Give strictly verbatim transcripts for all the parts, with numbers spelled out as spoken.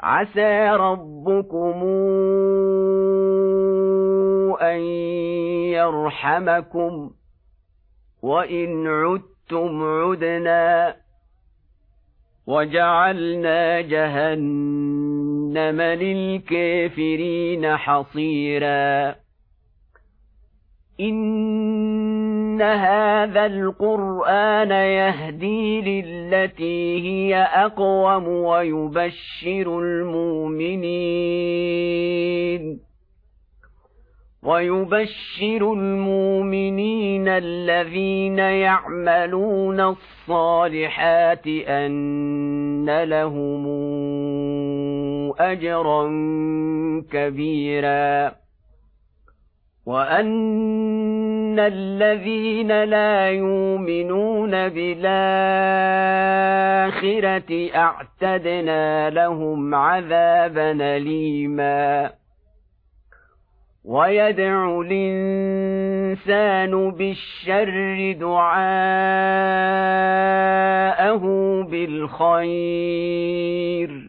عسى ربكم أن يرحمكم وإن عدتم عدنا وجعلنا جهنم للكافرين حصيرا إن هذا القرآن يهدي للتي هي أقوم ويبشر المؤمنين ويبشر المؤمنين الذين يعملون الصالحات أن لهم أجرا كبيرا وأن الذين لا يؤمنون بالآخرة أعتدنا لهم عذابا أليما ويدعو الإنسان بالشر دعاءه بالخير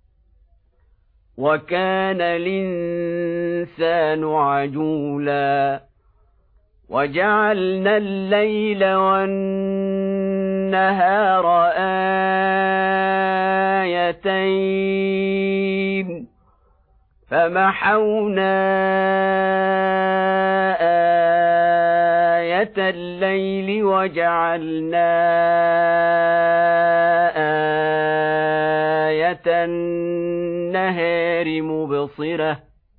وكان الإنسان عجولا وجعلنا الليل والنهار آيتين فمحونا آية الليل وجعلنا آية النهار مبصرة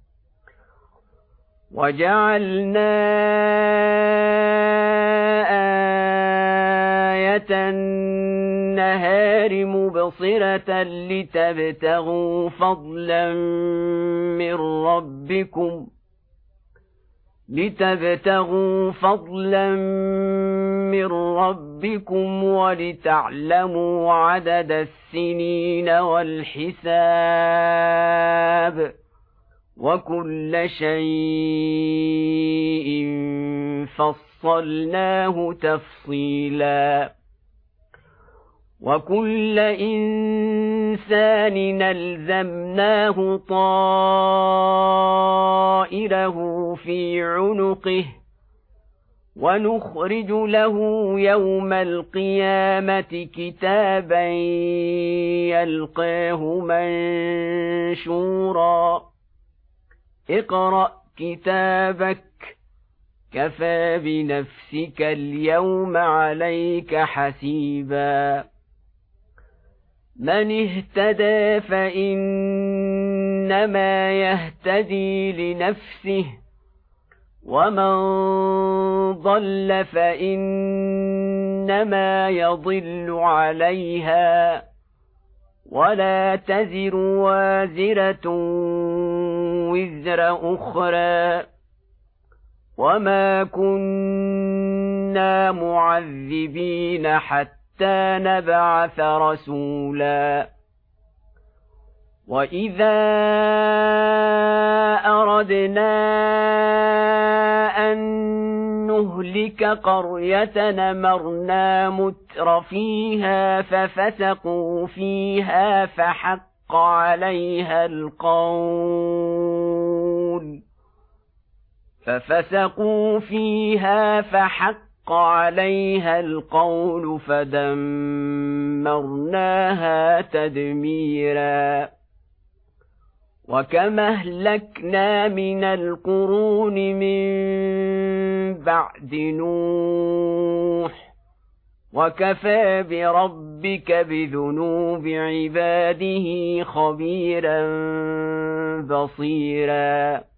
وجعلنا آية النهار مبصرة لتبتغوا فضلا من ربكم لتبتغوا فضلا من ربكم ولتعلموا عدد السنين والحساب وكل شيء فصلناه تفصيلا وكل إنسان نلزمناه طائره في عنقه ونخرج له يوم القيامة كتابا يلقاه منشورا اقرأ كتابك كفى بنفسك اليوم عليك حسيبا من اهتدى فإنما يهتدي لنفسه ومن ضل فإنما يضل عليها ولا تزر وازرة وزر أخرى وما كنا معذبين حتى نبعث رسولا وإذا أردنا أن نهلك قرية أمرنا متر فيها ففسقوا فيها فحق عليها القول ففسقوا فيها فحق عليها القول فدمرناها تدميرا وكم أهلكنا من القرون من بعد نوح وكفى بربك بذنوب عباده خبيرا بصيرا